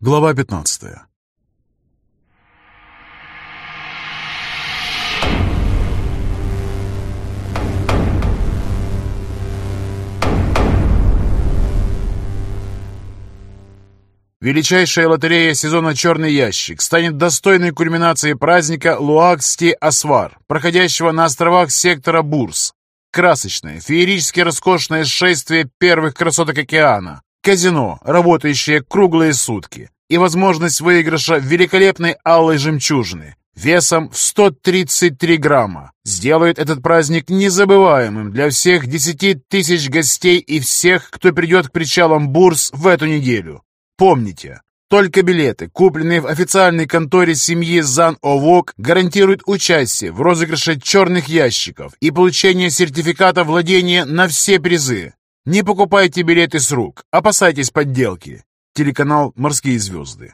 Глава 15. Величайшая лотерея сезона «Черный ящик» станет достойной кульминацией праздника Луагсти-Асвар, проходящего на островах сектора Бурс. Красочное, феерически роскошное шествие первых красоток океана, казино, работающее круглые сутки, и возможность выигрыша великолепной алой жемчужины весом в 133 грамма сделают этот праздник незабываемым для всех 10 тысяч гостей и всех, кто придет к причалам Бурс в эту неделю. Помните, только билеты, купленные в официальной конторе семьи Зан-Овок, гарантируют участие в розыгрыше черных ящиков и получение сертификата владения на все призы. Не покупайте билеты с рук, опасайтесь подделки. Телеканал «Морские звезды».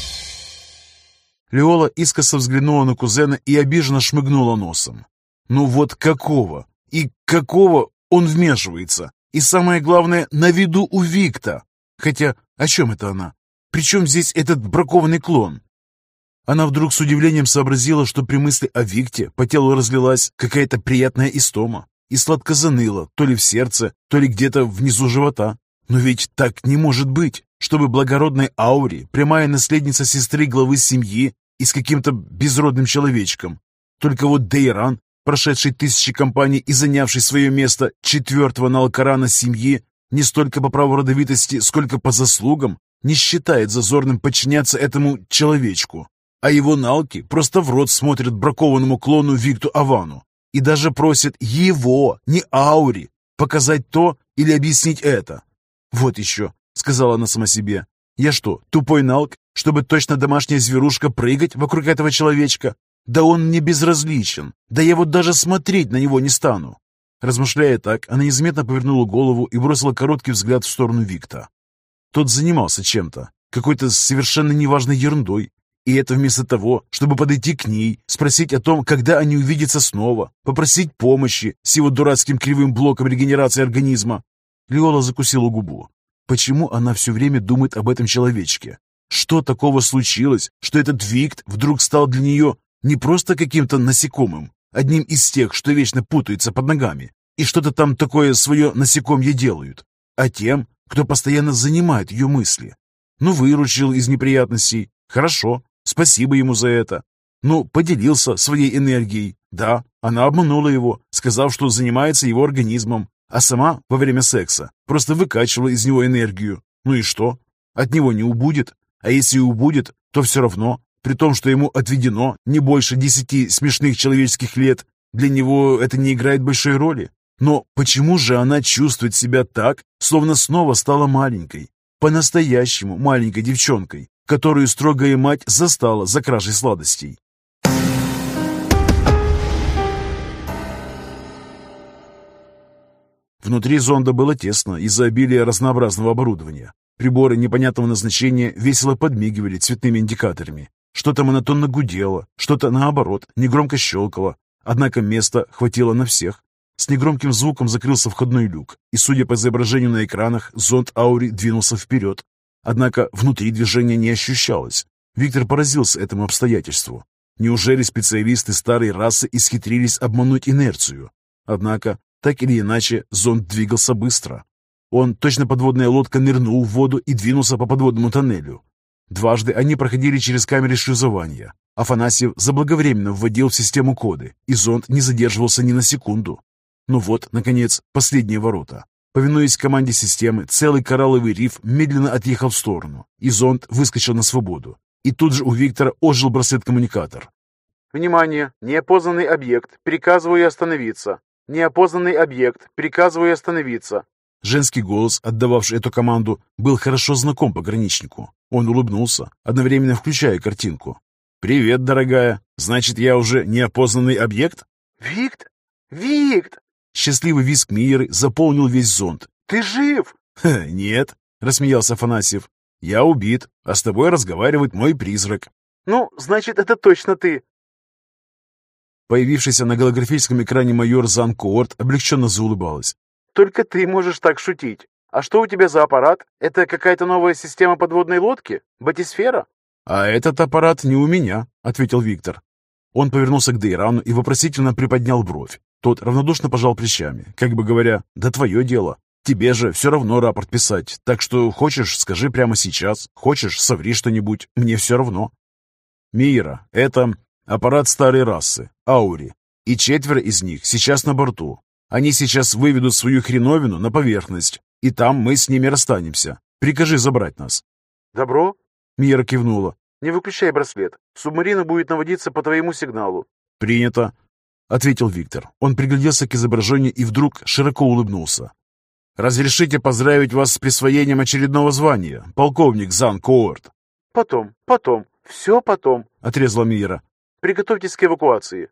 Леола искоса взглянула на кузена и обиженно шмыгнула носом. Ну вот какого? И какого он вмешивается? И самое главное, на виду у Викта. Хотя, о чем это она? Причем здесь этот бракованный клон? Она вдруг с удивлением сообразила, что при мысли о Викте по телу разлилась какая-то приятная истома и сладко заныло, то ли в сердце, то ли где-то внизу живота. Но ведь так не может быть, чтобы благородной Ауре, прямая наследница сестры главы семьи, и с каким-то безродным человечком. Только вот Дейран, прошедший тысячи компаний и занявший свое место четвертого налкарана семьи, не столько по праву родовитости, сколько по заслугам, не считает зазорным подчиняться этому человечку. А его налки просто в рот смотрят бракованному клону Викту Авану и даже просят его, не Аури, показать то или объяснить это. «Вот еще», — сказала она сама себе, — «я что, тупой налк, чтобы точно домашняя зверушка прыгать вокруг этого человечка? Да он мне безразличен, да я вот даже смотреть на него не стану». Размышляя так, она незаметно повернула голову и бросила короткий взгляд в сторону Викта. Тот занимался чем-то, какой-то совершенно неважной ерундой, и это вместо того, чтобы подойти к ней, спросить о том, когда они увидятся снова, попросить помощи с его дурацким кривым блоком регенерации организма. Леола закусила губу. Почему она все время думает об этом человечке? Что такого случилось, что этот Викт вдруг стал для нее не просто каким-то насекомым, одним из тех, что вечно путаются под ногами и что-то там такое свое насекомье делают, а тем, кто постоянно занимает ее мысли? Ну, выручил из неприятностей. Хорошо, спасибо ему за это. Ну, поделился своей энергией. Да, она обманула его, сказав, что занимается его организмом, а сама во время секса просто выкачивала из него энергию. Ну и что? От него не убудет. А если и убудет, то все равно, при том, что ему отведено не больше 10 смешных человеческих лет, для него это не играет большой роли. Но почему же она чувствует себя так, словно снова стала маленькой, по-настоящему маленькой девчонкой, которую строгая мать застала за кражей сладостей? Внутри зонда было тесно из-за обилия разнообразного оборудования. Приборы непонятного назначения весело подмигивали цветными индикаторами. Что-то монотонно гудело, что-то, наоборот, негромко щелкало. Однако места хватило на всех. С негромким звуком закрылся входной люк, и, судя по изображению на экранах, зонд Аури двинулся вперед. Однако внутри движения не ощущалось. Виктор поразился этому обстоятельству. Неужели специалисты старой расы исхитрились обмануть инерцию? Однако, так или иначе, зонд двигался быстро. Он, точно подводная лодка, нырнул в воду и двинулся по подводному тоннелю. Дважды они проходили через камеры шлюзования. Афанасьев заблаговременно вводил в систему коды, и зонд не задерживался ни на секунду. Ну вот, наконец, последние ворота. Повинуясь команде системы, целый коралловый риф медленно отъехал в сторону, и зонд выскочил на свободу. И тут же у Виктора ожил браслет-коммуникатор. «Внимание! Неопознанный объект. Приказываю остановиться. Неопознанный объект. Приказываю остановиться». Женский голос, отдававший эту команду, был хорошо знаком пограничнику. Он улыбнулся, одновременно включая картинку. «Привет, дорогая. Значит, я уже неопознанный объект?» «Викт? Викт!» Счастливый визг Миры заполнил весь зонд. «Ты жив?» «Нет», — рассмеялся Афанасьев. «Я убит, а с тобой разговаривает мой призрак». «Ну, значит, это точно ты». Появившийся на голографическом экране майор Зан Коорт облегченно заулыбалась. «Только ты можешь так шутить. А что у тебя за аппарат? Это какая-то новая система подводной лодки? Батисфера? «А этот аппарат не у меня», — ответил Виктор. Он повернулся к Дейрану и вопросительно приподнял бровь. Тот равнодушно пожал плечами, как бы говоря, «Да твое дело. Тебе же все равно рапорт писать, так что хочешь, скажи прямо сейчас, хочешь, соври что-нибудь, мне все равно». «Мира, это аппарат старой расы, Аури, и 4 из них сейчас на борту. Они сейчас выведут свою хреновину на поверхность, и там мы с ними расстанемся. Прикажи забрать нас». Добро? Мира кивнула. Не выключай браслет. Субмарина будет наводиться по твоему сигналу. «Принято», — ответил Виктор. Он пригляделся к изображению и вдруг широко улыбнулся. «Разрешите поздравить вас с присвоением очередного звания, полковник Зан Коорт». Потом, все потом, — отрезала Мира. Приготовьтесь к эвакуации.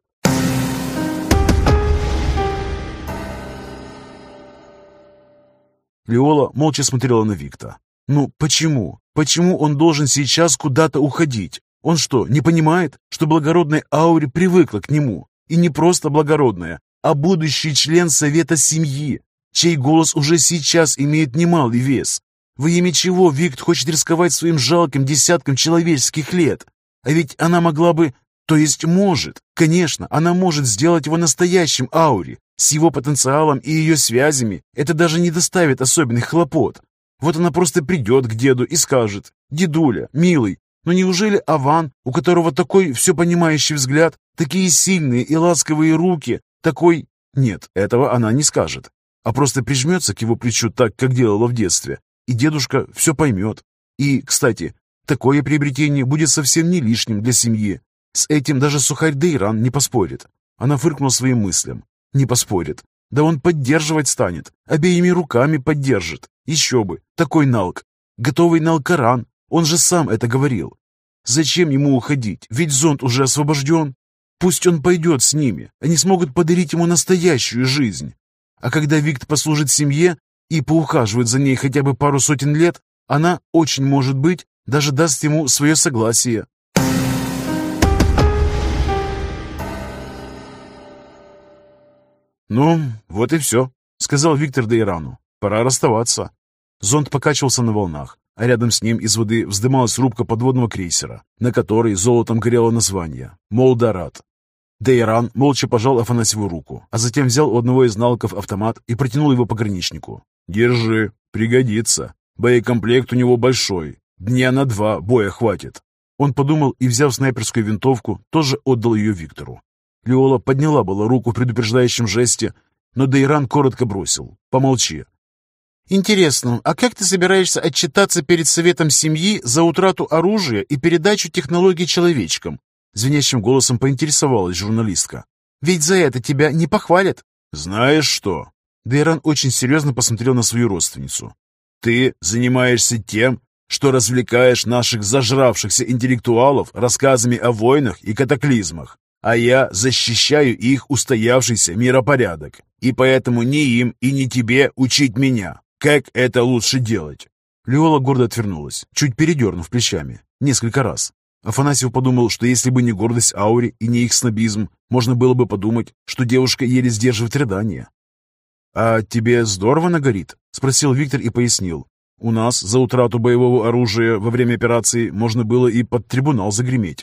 Леола молча смотрела на Викта. «Ну, почему? Почему он должен сейчас куда-то уходить? Он что, не понимает, что благородная Аури привыкла к нему? И не просто благородная, а будущий член Совета Семьи, чей голос уже сейчас имеет немалый вес? Во имя чего Викт хочет рисковать своим жалким десятком человеческих лет? А ведь она могла бы... То есть может. Конечно, она может сделать его настоящим Аури. С его потенциалом и ее связями это даже не доставит особенных хлопот. Вот она просто придет к деду и скажет: «Дедуля, милый, но неужели Аван, у которого такой всепонимающий взгляд, такие сильные и ласковые руки, такой...» Нет, этого она не скажет, а просто прижмется к его плечу так, как делала в детстве, и дедушка все поймет. И, кстати, такое приобретение будет совсем не лишним для семьи. С этим даже сухарь Дейран не поспорит. Она фыркнула своим мыслям. Не поспорит. Да он поддерживать станет, обеими руками поддержит. Еще бы, такой налк. Готовый на Алкаран, он же сам это говорил. Зачем ему уходить, ведь зонд уже освобожден. Пусть он пойдет с ними, они смогут подарить ему настоящую жизнь. А когда Викт послужит семье и поухаживает за ней хотя бы пару сотен лет, она, очень может быть, даже даст ему свое согласие. «Ну, вот и все», — сказал Виктор Дейрану. «Пора расставаться». Зонд покачивался на волнах, а рядом с ним из воды вздымалась рубка подводного крейсера, на которой золотом горело название «Молдорад». Дейран молча пожал Афанасьеву руку, а затем взял у одного из налков автомат и протянул его пограничнику. «Держи, пригодится. Боекомплект у него большой. Дня на 2 боя хватит». Он подумал и, взяв снайперскую винтовку, тоже отдал ее Виктору. Леола подняла было руку в предупреждающем жесте, но Дейран коротко бросил: «Помолчи». «Интересно, а как ты собираешься отчитаться перед Советом Семьи за утрату оружия и передачу технологий человечкам?» Звенящим голосом поинтересовалась журналистка. «Ведь за это тебя не похвалят». «Знаешь что?» Дейран очень серьезно посмотрел на свою родственницу. «Ты занимаешься тем, что развлекаешь наших зажравшихся интеллектуалов рассказами о войнах и катаклизмах, а я защищаю их устоявшийся миропорядок, и поэтому ни им и ни тебе учить меня, как это лучше делать». Леола гордо отвернулась, чуть передернув плечами, несколько раз. Афанасьев подумал, что если бы не гордость Аури и не их снобизм, можно было бы подумать, что девушка еле сдерживает рыдание. «А тебе здорово нагорит?» — спросил Виктор и пояснил. «У нас за утрату боевого оружия во время операции можно было и под трибунал загреметь».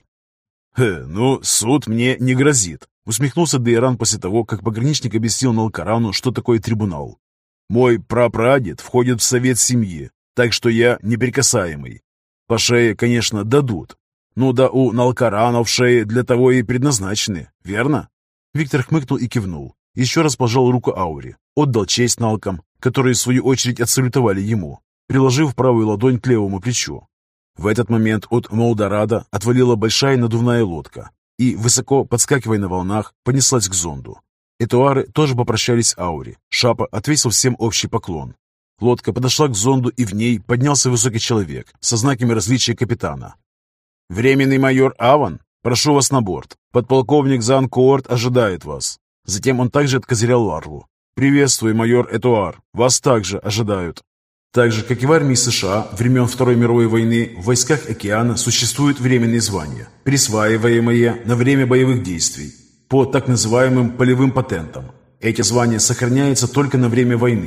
«Ну, суд мне не грозит», — усмехнулся Дейран после того, как пограничник объяснил Налкарану, что такое трибунал. «Мой прапрадед входит в совет семьи, так что я неприкасаемый. По шее, конечно, дадут. Ну да у Налкаранов шеи для того и предназначены, верно?» Виктор хмыкнул и кивнул. Еще раз пожал руку Аури, отдал честь Налкам, которые в свою очередь отсалютовали ему, приложив правую ладонь к левому плечу. В этот момент от Молдорада отвалила большая надувная лодка и, высоко подскакивая на волнах, понеслась к зонду. Этуары тоже попрощались с Аури. Шапа отвесил всем общий поклон. Лодка подошла к зонду, и в ней поднялся высокий человек со знаками различия капитана. «Временный майор Аван, прошу вас на борт. Подполковник Зан Коорт ожидает вас». Затем он также откозырял Ларлу. «Приветствую, майор Этуар. Вас также ожидают». Так же, как и в армии США времен Второй мировой войны, в войсках океана существуют временные звания, присваиваемые на время боевых действий, по так называемым полевым патентам. Эти звания сохраняются только на время войны.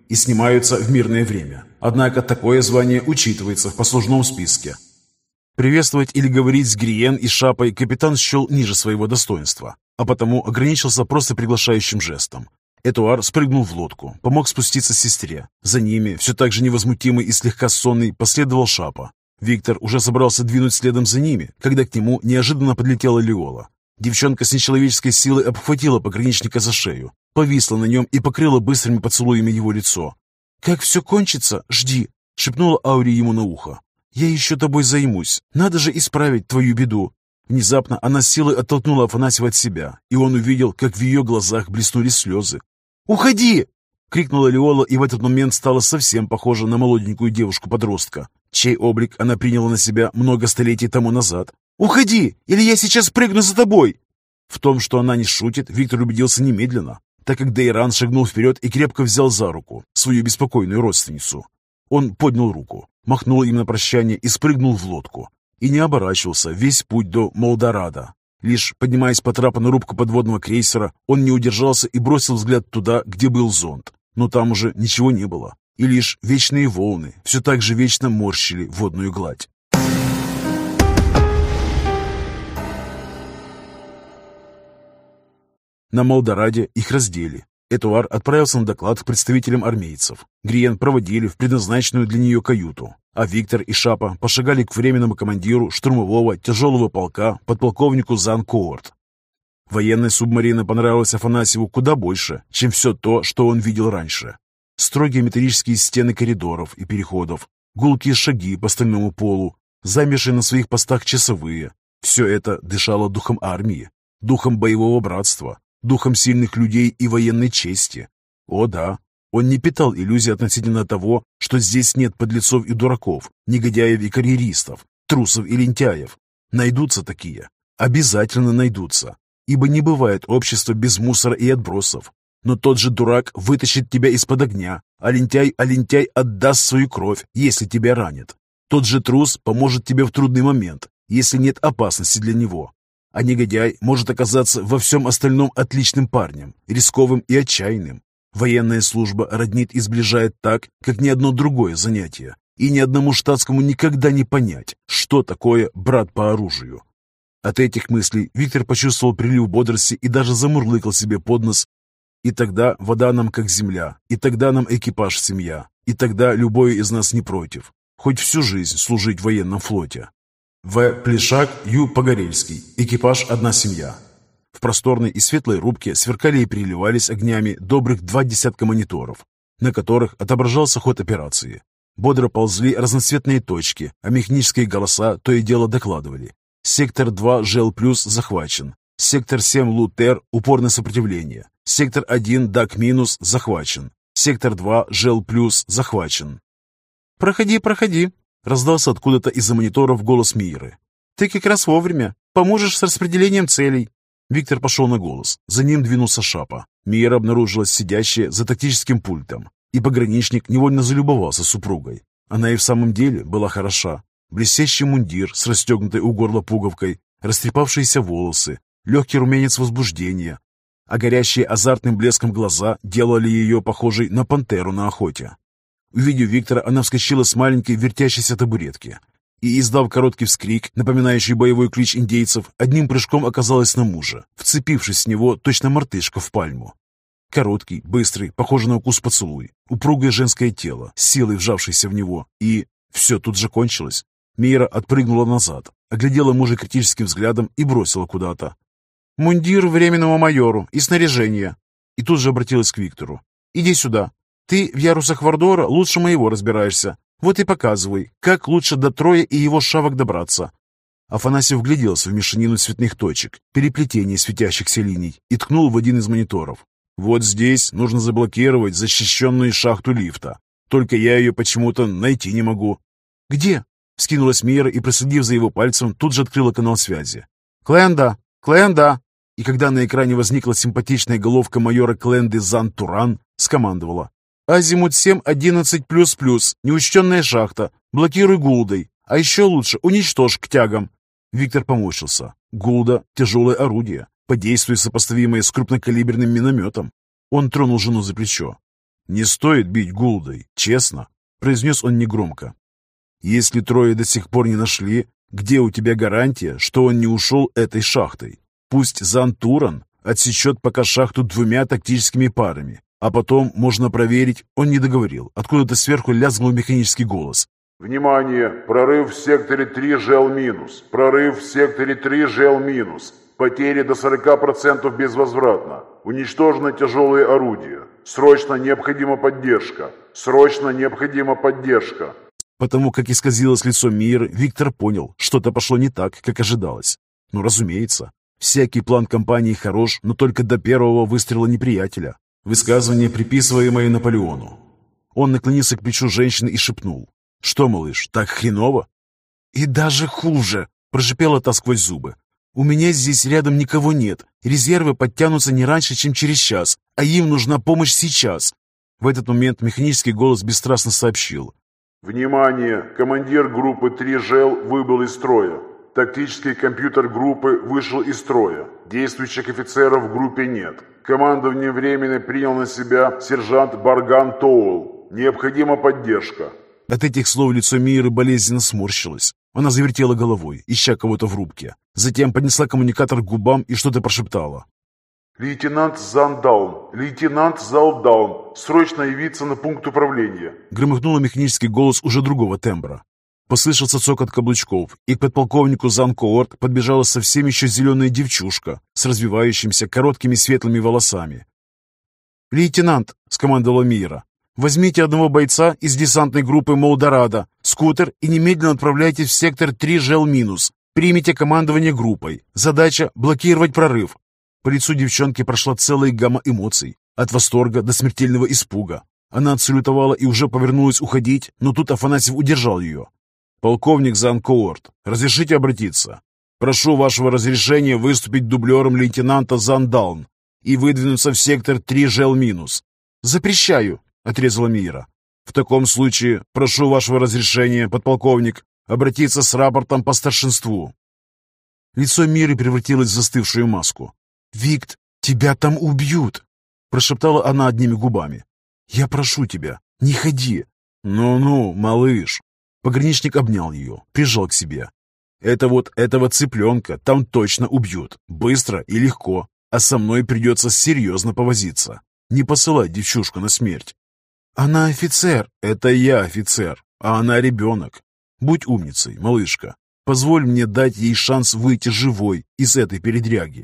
и снимаются в мирное время. Однако такое звание учитывается в послужном списке. Приветствовать или говорить с Гриен и Шапой капитан счел ниже своего достоинства, а потому ограничился просто приглашающим жестом. Этуар спрыгнул в лодку, помог спуститься сестре. За ними, все так же невозмутимый и слегка сонный, последовал Шапа. Виктор уже собрался двинуть следом за ними, когда к нему неожиданно подлетела Лиола. Девчонка с нечеловеческой силой обхватила пограничника за шею, повисла на нем и покрыла быстрыми поцелуями его лицо. «Как все кончится, жди!» — шепнула Аури ему на ухо. «Я еще тобой займусь. Надо же исправить твою беду!» Внезапно она с силой оттолкнула Афанасьева от себя, и он увидел, как в ее глазах блеснули слезы. «Уходи!» — крикнула Лиола, и в этот момент стала совсем похожа на молоденькую девушку-подростка, чей облик она приняла на себя много столетий тому назад. «Уходи, или я сейчас прыгну за тобой!» В том, что она не шутит, Виктор убедился немедленно, так как Дейран шагнул вперед и крепко взял за руку свою беспокойную родственницу. Он поднял руку, махнул им на прощание и спрыгнул в лодку. И не оборачивался весь путь до Молдорада. Лишь поднимаясь по трапу на рубку подводного крейсера, он не удержался и бросил взгляд туда, где был зонд. Но там уже ничего не было, и лишь вечные волны все так же вечно морщили водную гладь. На Молдораде их раздели. Этуар отправился на доклад к представителям армейцев. Гриен проводили в предназначенную для нее каюту, а Виктор и Шапа пошагали к временному командиру штурмового тяжелого полка подполковнику Зан Коорт. Военная субмарина понравилась Афанасьеву куда больше, чем все то, что он видел раньше. Строгие металлические стены коридоров и переходов, гулкие шаги по стальному полу, замершие на своих постах часовые. Все это дышало духом армии, духом боевого братства, духом сильных людей и военной чести. О да, он не питал иллюзий относительно того, что здесь нет подлецов и дураков, негодяев и карьеристов, трусов и лентяев. Найдутся такие. Обязательно найдутся. Ибо не бывает общества без мусора и отбросов. Но тот же дурак вытащит тебя из-под огня, а лентяй отдаст свою кровь, если тебя ранит. Тот же трус поможет тебе в трудный момент, если нет опасности для него. А негодяй может оказаться во всем остальном отличным парнем, рисковым и отчаянным. Военная служба роднит и сближает так, как ни одно другое занятие, и ни одному штатскому никогда не понять, что такое брат по оружию. От этих мыслей Виктор почувствовал прилив бодрости и даже замурлыкал себе под нос. И тогда вода нам как земля, и тогда нам экипаж семья, и тогда любой из нас не против, хоть всю жизнь служить в военном флоте. В. Плешак, Ю. Погорельский. Экипаж «Одна семья». В просторной и светлой рубке сверкали и переливались огнями добрых 20 мониторов, на которых отображался ход операции. Бодро ползли разноцветные точки, а механические голоса то и дело докладывали. Сектор 2 ЖЛ+, захвачен. Сектор 7 Лутер, упорное сопротивление. Сектор 1 ДАК-, захвачен. Сектор 2 ЖЛ+, захвачен. «Проходи», — раздался откуда-то из-за мониторов голос Миры. «Ты как раз вовремя. Поможешь с распределением целей». Виктор пошел на голос. За ним двинулся Шапа. Мира обнаружилась сидящая за тактическим пультом, и пограничник невольно залюбовался супругой. Она и в самом деле была хороша. Блестящий мундир с расстегнутой у горла пуговкой, растрепавшиеся волосы, легкий румянец возбуждения, а горящие азартным блеском глаза делали ее похожей на пантеру на охоте. Увидев Виктора, она вскочила с маленькой вертящейся табуретки и, издав короткий вскрик, напоминающий боевой клич индейцев, одним прыжком оказалась на мужа, вцепившись в него точно мартышка в пальму. Короткий, быстрый, похожий на укус поцелуй, упругое женское тело, силой вжавшееся в него, и все тут же кончилось. Мира отпрыгнула назад, оглядела мужа критическим взглядом и бросила куда-то. «Мундир временному майору и снаряжение». И тут же обратилась к Виктору. «Иди сюда. Ты в ярусах Вардора лучше моего разбираешься. Вот и показывай, как лучше до Троя и его шавок добраться». Афанасьев вгляделся в мешанину цветных точек, переплетение светящихся линий и ткнул в один из мониторов. «Вот здесь нужно заблокировать защищенную шахту лифта. Только я ее почему-то найти не могу». «Где?» — вскинулась Мира и, проследив за его пальцем, тут же открыла канал связи. «Кленда! Кленда!» И когда на экране возникла симпатичная головка майора Кленды Зан Туран, скомандовала. «Азимут 7-11++, неучтенная шахта. Блокируй Гулдой. А еще лучше уничтожь к тягам». Виктор поморщился. Гулда — тяжелое орудие, по действию сопоставимое с крупнокалиберным минометом. Он тронул жену за плечо. «Не стоит бить Гулдой, честно», — произнес он негромко. «Если трое до сих пор не нашли, где у тебя гарантия, что он не ушел этой шахтой? Пусть Зантуран отсечет пока шахту 2 тактическими парами, а потом можно проверить». Он не договорил. Откуда-то сверху лязгнул механический голос. «Внимание! Прорыв в секторе 3 ЖЛ-. Прорыв в секторе 3 ЖЛ-. Потери до 40% безвозвратно. Уничтожено тяжелые орудия. Срочно необходима поддержка. Срочно необходима поддержка». Потому как исказилось лицо Миры, Виктор понял, что-то пошло не так, как ожидалось. Ну, разумеется, всякий план компании хорош, но только до первого выстрела неприятеля. Высказывание, приписываемое Наполеону. Он наклонился к плечу женщины и шепнул. «Что, малыш, так хреново?» «И даже хуже!» – прошипела та сквозь зубы. «У меня здесь рядом никого нет. Резервы подтянутся не раньше, чем через час, а им нужна помощь сейчас». В этот момент механический голос бесстрастно сообщил. «Внимание! Командир группы 3 ЖЛ выбыл из строя. Тактический компьютер группы вышел из строя. Действующих офицеров в группе нет. Командование временно принял на себя сержант Барган Тоул. Необходима поддержка». От этих слов лицо Миры болезненно сморщилось. Она завертела головой, ища кого-то в рубке. Затем поднесла коммуникатор к губам и что-то прошептала. «Лейтенант Зандаун! Лейтенант Залдаун! Срочно явиться на пункт управления!» Громыхнул механический голос уже другого тембра. Послышался цокот каблучков, и к подполковнику Занкоорт подбежала совсем еще зеленая девчушка с развивающимися короткими светлыми волосами. «Лейтенант!» — скомандовала Мира. «Возьмите одного бойца из десантной группы Молдорадо, скутер и немедленно отправляйтесь в сектор 3 ЖЛ-. Примите командование группой. Задача — блокировать прорыв». По лицу девчонки прошла целая гамма эмоций, от восторга до смертельного испуга. Она отсалютовала и уже повернулась уходить, но тут Афанасьев удержал ее. «Полковник Занкоорт, разрешите обратиться? Прошу вашего разрешения выступить дублером лейтенанта Зандаун и выдвинуться в сектор 3 ЖЛ-. «Запрещаю», — отрезала Мира. «В таком случае прошу вашего разрешения, подполковник, обратиться с рапортом по старшинству». Лицо Миры превратилось в застывшую маску. «Викт, тебя там убьют!» — прошептала она одними губами. «Я прошу тебя, не ходи!» «Ну-ну, малыш!» Пограничник обнял ее, прижал к себе. «Это вот этого цыпленка там точно убьют, быстро и легко, а со мной придется серьезно повозиться. Не посылать девчушку на смерть». «Она офицер!» «Это я офицер, а она ребенок. Будь умницей, малышка. Позволь мне дать ей шанс выйти живой из этой передряги».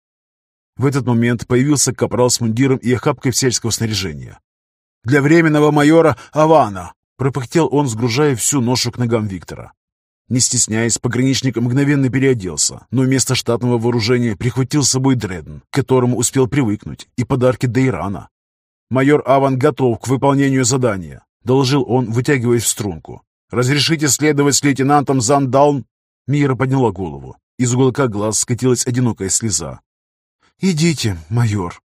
В этот момент появился капрал с мундиром и охапкой сельского снаряжения. «Для временного майора Авана!» — пропыхтел он, сгружая всю ношу к ногам Виктора. Не стесняясь, пограничник мгновенно переоделся, но вместо штатного вооружения прихватил с собой дредн, к которому успел привыкнуть, и подарки Дейрана. «Майор Аван готов к выполнению задания», — доложил он, вытягиваясь в струнку. «Разрешите следовать с лейтенантом Зандаун?» Мира подняла голову. Из уголка глаз скатилась одинокая слеза. «Идите, майор».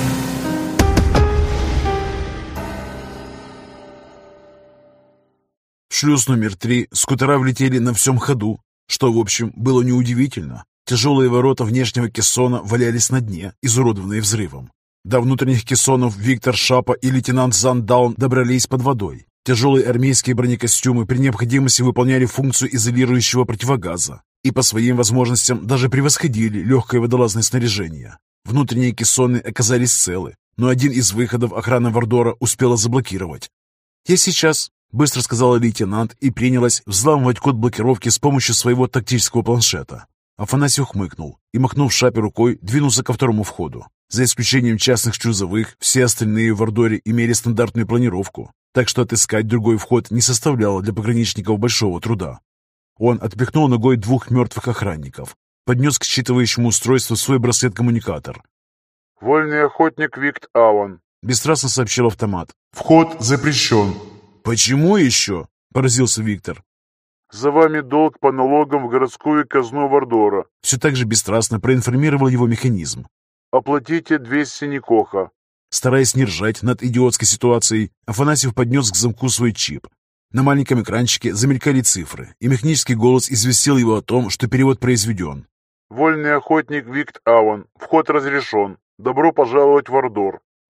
В шлюз номер 3 скутера влетели на всем ходу, что, в общем, было неудивительно. Тяжелые ворота внешнего кессона валялись на дне, изуродованные взрывом. До внутренних кессонов Виктор Шапа и лейтенант Зандаун добрались под водой. Тяжелые армейские бронекостюмы при необходимости выполняли функцию изолирующего противогаза и по своим возможностям даже превосходили легкое водолазное снаряжение. Внутренние кессоны оказались целы, но один из выходов охрана Вардора успела заблокировать. «Я сейчас», — быстро сказала лейтенант и принялась взламывать код блокировки с помощью своего тактического планшета. Афанасий ухмыкнул и, махнув Шапе рукой, двинулся ко второму входу. За исключением частных шлюзовых, все остальные в Вардоре имели стандартную планировку, так что отыскать другой вход не составляло для пограничников большого труда. Он отпихнул ногой 2 мертвых охранников, поднес к считывающему устройству свой браслет-коммуникатор. «Вольный охотник Викт Аван», — бесстрастно сообщил автомат. «Вход запрещен». «Почему еще?» — поразился Виктор. «За вами долг по налогам в городскую казну Вардора». Все так же бесстрастно проинформировал его механизм. «Оплатите 200 никоха». Стараясь не ржать над идиотской ситуацией, Афанасьев поднес к замку свой чип. На маленьком экранчике замелькали цифры, и механический голос известил его о том, что перевод произведен. «Вольный охотник Викт Аван. Вход разрешен. Добро пожаловать в Вардор».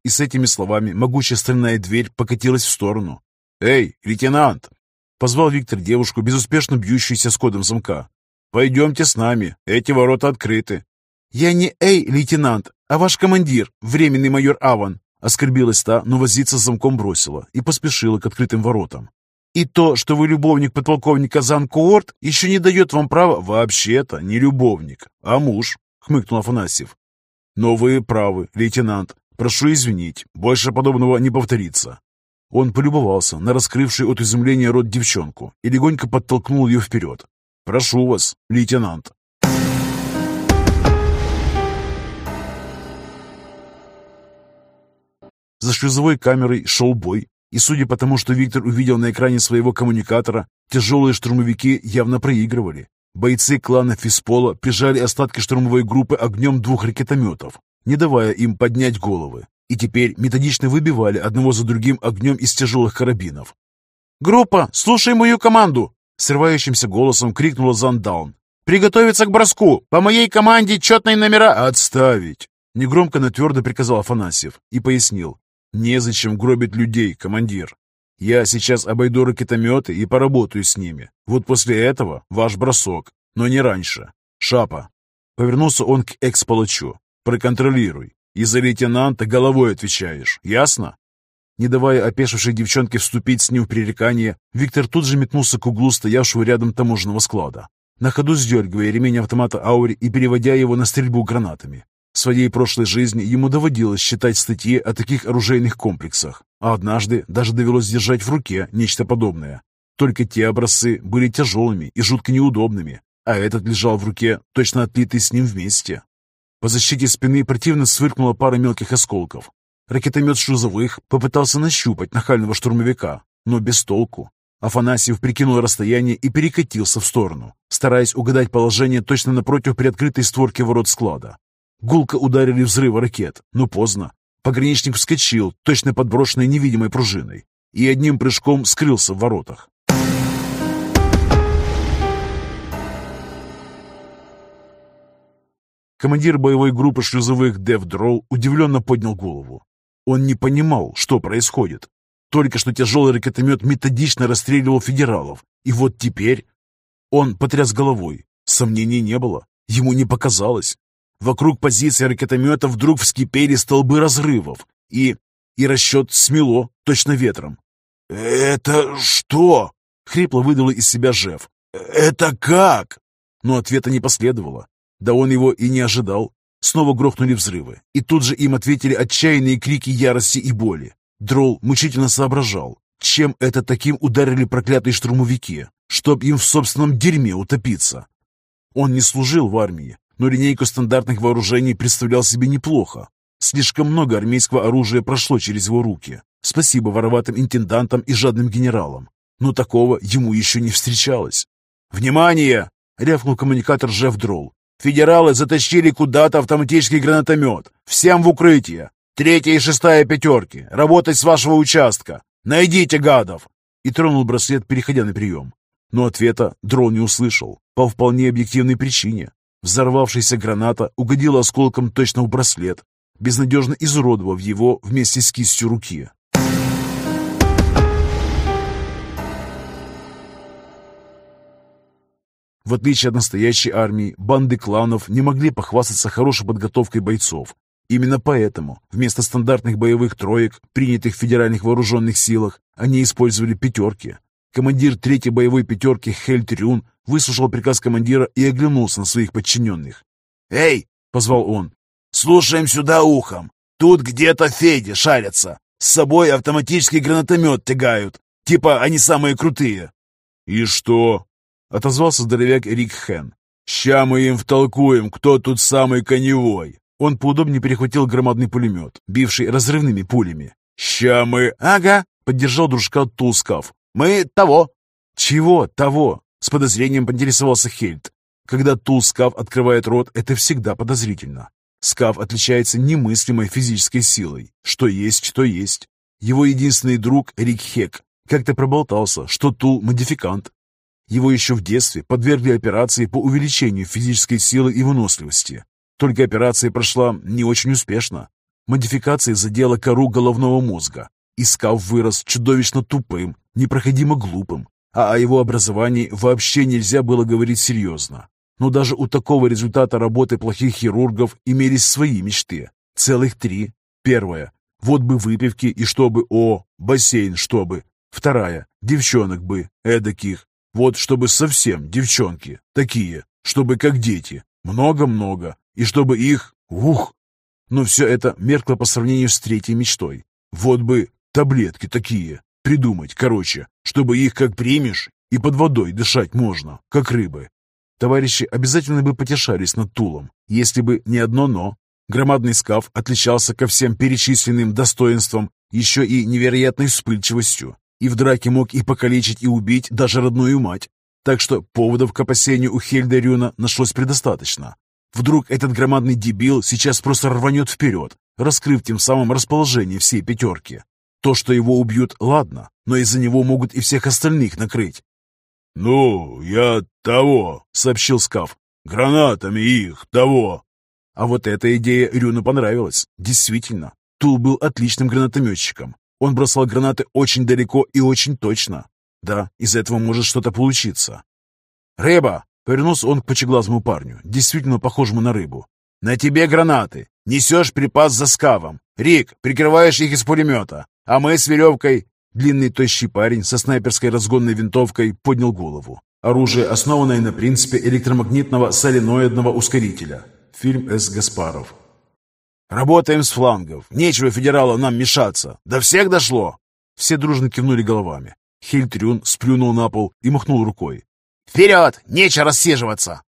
и с этими словами могучая стальная дверь покатилась в сторону. «Эй, лейтенант!» — позвал Виктор девушку, безуспешно бьющуюся с кодом замка. «Пойдемте с нами, эти ворота открыты». «Я не лейтенант, а ваш командир, временный майор Аван», — оскорбилась та, но возиться с замком бросила и поспешила к открытым воротам. «И то, что вы любовник подполковника Занкуорт, еще не дает вам права...» «Вообще-то не любовник, а муж», — хмыкнул Афанасьев. «Но вы правы, лейтенант. Прошу извинить, больше подобного не повторится». Он полюбовался на раскрывшую от изумления рот девчонку и легонько подтолкнул ее вперед. «Прошу вас, лейтенант». За шлюзовой камерой шел бой, и судя по тому, что Виктор увидел на экране своего коммуникатора, тяжелые штурмовики явно проигрывали. Бойцы клана Фиспола прижали остатки штурмовой группы огнем 2 ракетометов, не давая им поднять головы, и теперь методично выбивали одного за другим огнем из тяжелых карабинов. «Группа, слушай мою команду!» — срывающимся голосом крикнула Зандаун. «Приготовиться к броску! По моей команде четные номера отставить!» Негромко, но твердо приказал Афанасьев и пояснил. «Незачем гробить людей, командир. Я сейчас обойду ракетометы и поработаю с ними. Вот после этого ваш бросок, но не раньше. Шапа!» Повернулся он к экс-палачу. «Проконтролируй. И за лейтенанта головой отвечаешь. Ясно?» Не давая опешившей девчонке вступить с ним в пререкание, Виктор тут же метнулся к углу стоявшего рядом таможенного склада, на ходу сдергивая ремень автомата Аури и переводя его на стрельбу гранатами. В своей прошлой жизни ему доводилось читать статьи о таких оружейных комплексах, а однажды даже довелось держать в руке нечто подобное. Только те образцы были тяжелыми и жутко неудобными, а этот лежал в руке, точно отлитый с ним вместе. По защите спины противно сверкнула пара мелких осколков. Ракетомет шлюзовых попытался нащупать нахального штурмовика, но без толку. Афанасьев прикинул расстояние и перекатился в сторону, стараясь угадать положение точно напротив приоткрытой створки ворот склада. Гулко ударили взрывы ракет, но поздно. Пограничник вскочил, точно подброшенной невидимой пружиной, и одним прыжком скрылся в воротах. Командир боевой группы шлюзовых Дэв Дролл удивленно поднял голову. Он не понимал, что происходит. Только что тяжелый ракетомет методично расстреливал федералов, и вот теперь... Он потряс головой. Сомнений не было. Ему не показалось. Вокруг позиции ракетомета вдруг вскипели столбы разрывов, и расчет смело, точно ветром. «Это что?» — хрипло выдал из себя Жеф. «Это как?» Но ответа не последовало. Да он его и не ожидал. Снова грохнули взрывы, и тут же им ответили отчаянные крики ярости и боли. Дролл мучительно соображал, чем это таким ударили проклятые штурмовики, чтоб им в собственном дерьме утопиться. Он не служил в армии, но линейку стандартных вооружений представлял себе неплохо. Слишком много армейского оружия прошло через его руки. Спасибо вороватым интендантам и жадным генералам. Но такого ему еще не встречалось. «Внимание!» — рявкнул коммуникатор Жеф Дролл. «Федералы затащили куда-то автоматический гранатомет. Всем в укрытие. 3-я и 6-я пятерки. Работать с вашего участка. Найдите гадов!» И тронул браслет, переходя на прием. Но ответа Дролл не услышал. По вполне объективной причине. Взорвавшаяся граната угодила осколком точно в браслет, безнадежно изуродовав его вместе с кистью руки. В отличие от настоящей армии, банды кланов не могли похвастаться хорошей подготовкой бойцов. Именно поэтому вместо стандартных боевых троек, принятых в федеральных вооруженных силах, они использовали пятерки. Командир 3-й боевой пятерки Хельт Рюн выслушал приказ командира и оглянулся на своих подчиненных. «Эй!» — позвал он. «Слушаем сюда ухом. Тут где-то Феди шарятся. С собой автоматический гранатомет тягают. Типа они самые крутые». «И что?» — отозвался здоровяк Рик Хэн. «Ща мы им втолкуем, кто тут самый коневой». Он поудобнее перехватил громадный пулемет, бивший разрывными пулями. «Ща мы...» «Ага», — поддержал дружка Тулскав. «Мы того». «Чего того?» — с подозрением поинтересовался Хельт. Когда Тулскав открывает рот, это всегда подозрительно. Скаф отличается немыслимой физической силой. Что есть, то есть. Его единственный друг, Рик Хек, как-то проболтался, что Тул — модификант. Его еще в детстве подвергли операции по увеличению физической силы и выносливости. Только операция прошла не очень успешно. Модификация задела кору головного мозга, и Скаф вырос чудовищно тупым, непроходимо глупым, а о его образовании вообще нельзя было говорить серьезно. Но даже у такого результата работы плохих хирургов имелись свои мечты. Целых 3. Первая. Вот бы выпивки и чтобы, бассейн чтобы. Вторая. Девчонок бы, эдаких. Вот чтобы совсем девчонки, такие, чтобы как дети. Много-много. И чтобы их, Но все это меркло по сравнению с 3-й мечтой. Вот бы таблетки такие придумать, чтобы их как примешь, и под водой дышать можно, как рыбы. Товарищи обязательно бы потешались над Тулом, если бы не одно «но». Громадный Скаф отличался ко всем перечисленным достоинствам еще и невероятной вспыльчивостью, и в драке мог и покалечить, и убить даже родную мать. Так что поводов к опасению у Хельда нашлось предостаточно. Вдруг этот громадный дебил сейчас просто рванет вперед, раскрыв тем самым расположение всей 5. То, что его убьют, ладно, но из-за него могут и всех остальных накрыть. «Ну, я того», — сообщил Скаф. «Гранатами их того». А вот эта идея Рюну понравилась. Действительно, Тул был отличным гранатометчиком. Он бросал гранаты очень далеко и очень точно. Да, из этого может что-то получиться. «Рыба!» — повернулся он к пучеглазому парню, действительно похожему на рыбу. «На тебе гранаты. Несешь припас за Скафом. Рик, прикрываешь их из пулемета. А мы с веревкой...» Длинный тощий парень со снайперской разгонной винтовкой поднял голову. Оружие, основанное на принципе электромагнитного соленоидного ускорителя. Фильм С. Гаспаров. «Работаем с флангов. Нечего федералам нам мешаться. До всех дошло!» Все дружно кивнули головами. Хельтрюн сплюнул на пол и махнул рукой. «Вперед! Нечего рассиживаться!»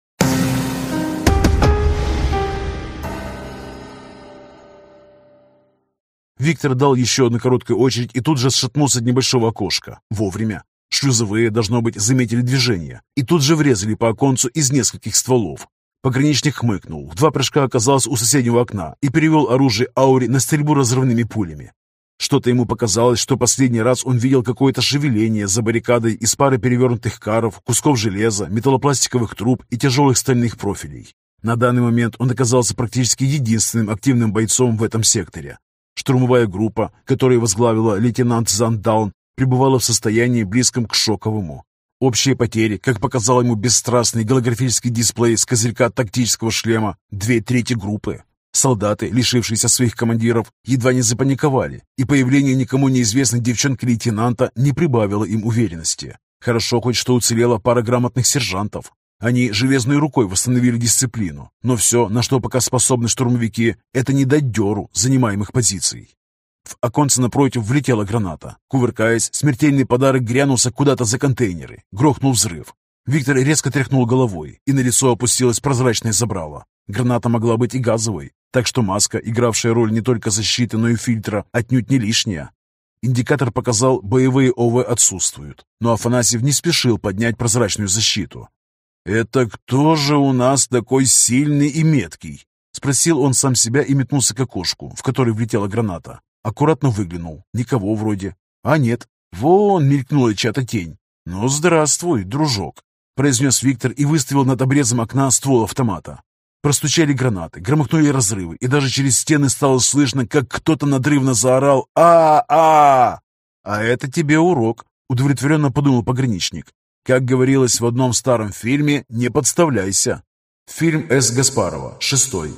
Виктор дал еще одну короткую очередь и тут же сшатнулся от небольшого окошка. Вовремя. Шлюзовые, должно быть, заметили движение и тут же врезали по оконцу из нескольких стволов. Пограничник хмыкнул, в 2 прыжка оказался у соседнего окна и перевел оружие Аури на стрельбу разрывными пулями. Что-то ему показалось, что последний раз он видел какое-то шевеление за баррикадой из пары перевернутых каров, кусков железа, металлопластиковых труб и тяжелых стальных профилей. На данный момент он оказался практически единственным активным бойцом в этом секторе. Штурмовая группа, которую возглавила лейтенант Зандаун, пребывала в состоянии близком к шоковому. Общие потери, как показал ему бесстрастный голографический дисплей с козырька тактического шлема, 2/3 группы. Солдаты, лишившиеся своих командиров, едва не запаниковали, и появление никому неизвестной девчонки-лейтенанта не прибавило им уверенности. Хорошо хоть что уцелела пара грамотных сержантов. Они железной рукой восстановили дисциплину, но все, на что пока способны штурмовики, это не дать дёру занимаемых позиций. В оконце напротив влетела граната. Кувыркаясь, смертельный подарок грянулся куда-то за контейнеры. Грохнул взрыв. Виктор резко тряхнул головой, и на лицо опустилось прозрачное забрало. Граната могла быть и газовой, так что маска, игравшая роль не только защиты, но и фильтра, отнюдь не лишняя. Индикатор показал, боевые ОВ отсутствуют, но Афанасьев не спешил поднять прозрачную защиту. «Это кто же у нас такой сильный и меткий?» — спросил он сам себя и метнулся к окошку, в который влетела граната. Аккуратно выглянул. Никого вроде. А нет, вон мелькнула чья-то тень. «Ну, здравствуй, дружок», — произнес Виктор и выставил над обрезом окна ствол автомата. Простучали гранаты, громыхнули разрывы, и даже через стены стало слышно, как кто-то надрывно заорал «А-а-а!» «А это тебе урок», — удовлетворенно подумал пограничник. Как говорилось в одном старом фильме, не подставляйся. Фильм С. Гаспарова, 6.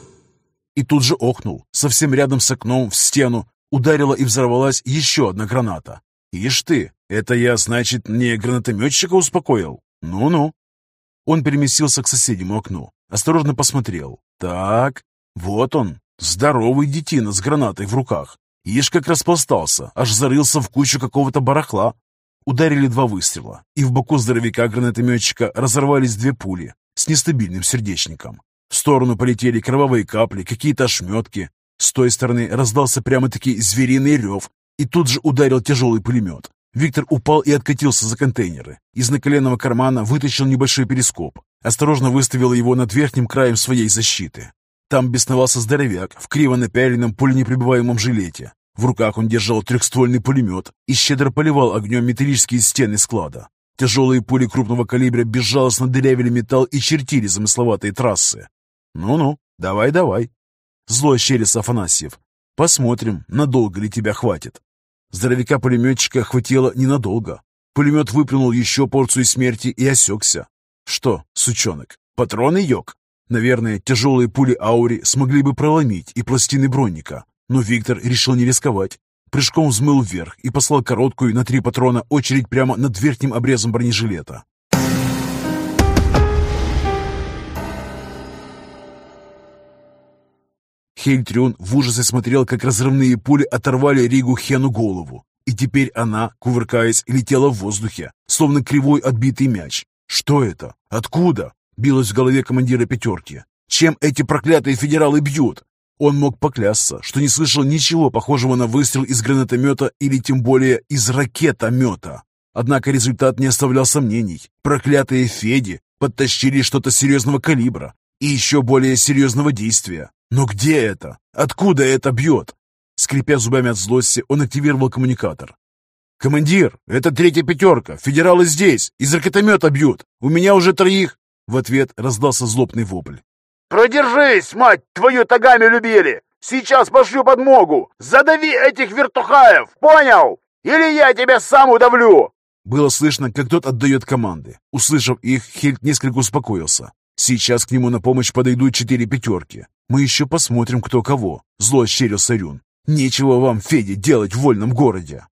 И тут же охнул. Совсем рядом с окном, в стену, ударила и взорвалась еще одна граната. Ишь ты, это я, значит, не гранатометчика успокоил? Ну-ну. Он переместился к соседнему окну. Осторожно посмотрел. Так, вот он, здоровый детина с гранатой в руках. Ишь как распластался, аж зарылся в кучу какого-то барахла. Ударили 2 выстрела, и в боку здоровяка-гранатометчика разорвались 2 пули с нестабильным сердечником. В сторону полетели кровавые капли, какие-то ошметки. С той стороны раздался прямо-таки звериный рев, и тут же ударил тяжелый пулемет. Виктор упал и откатился за контейнеры. Из наколенного кармана вытащил небольшой перископ. Осторожно выставил его над верхним краем своей защиты. Там бесновался здоровяк в криво напяленном пуленепробиваемом жилете. В руках он держал 3-ствольный пулемет и щедро поливал огнем металлические стены склада. Тяжелые пули крупного калибра безжалостно дырявили металл и чертили замысловатые трассы. «Ну-ну, давай-давай». Зло ощерился Афанасьев. Посмотрим, надолго ли тебя хватит. Здоровяка-пулеметчика хватило ненадолго. Пулемет выплюнул еще порцию смерти и осекся. Что, сучонок, патроны йог? Наверное, тяжелые пули Аури смогли бы проломить и пластины броника. Но Виктор решил не рисковать. Прыжком взмыл вверх и послал короткую на 3 патрона очередь прямо над верхним обрезом бронежилета. Хейльтрюн в ужасе смотрел, как разрывные пули оторвали Ригу Хену голову. И теперь она, кувыркаясь, летела в воздухе, словно кривой отбитый мяч. Что это? Откуда? Билось в голове командира пятерки. Чем эти проклятые федералы бьют? Он мог поклясться, что не слышал ничего похожего на выстрел из гранатомета или тем более из ракетомета. Однако результат не оставлял сомнений. Проклятые Феди подтащили что-то серьезного калибра и еще более серьезного действия. Но где это? Откуда это бьет? Скрипя зубами от злости, он активировал коммуникатор. «Командир, это 3-я пятерка. Федералы здесь. Из ракетомета бьют. У меня уже 3». В ответ раздался злобный вопль. «Продержись, мать твою, тагами любили! Сейчас пошлю подмогу! Задави этих вертухаев, понял? Или я тебя сам удавлю!» Было слышно, как тот отдает команды. Услышав их, Хельд несколько успокоился. Сейчас к нему на помощь подойдут 4 пятерки. Мы еще посмотрим, кто кого. Зло ощерился Рюн. Нечего вам, Феде, делать в вольном городе.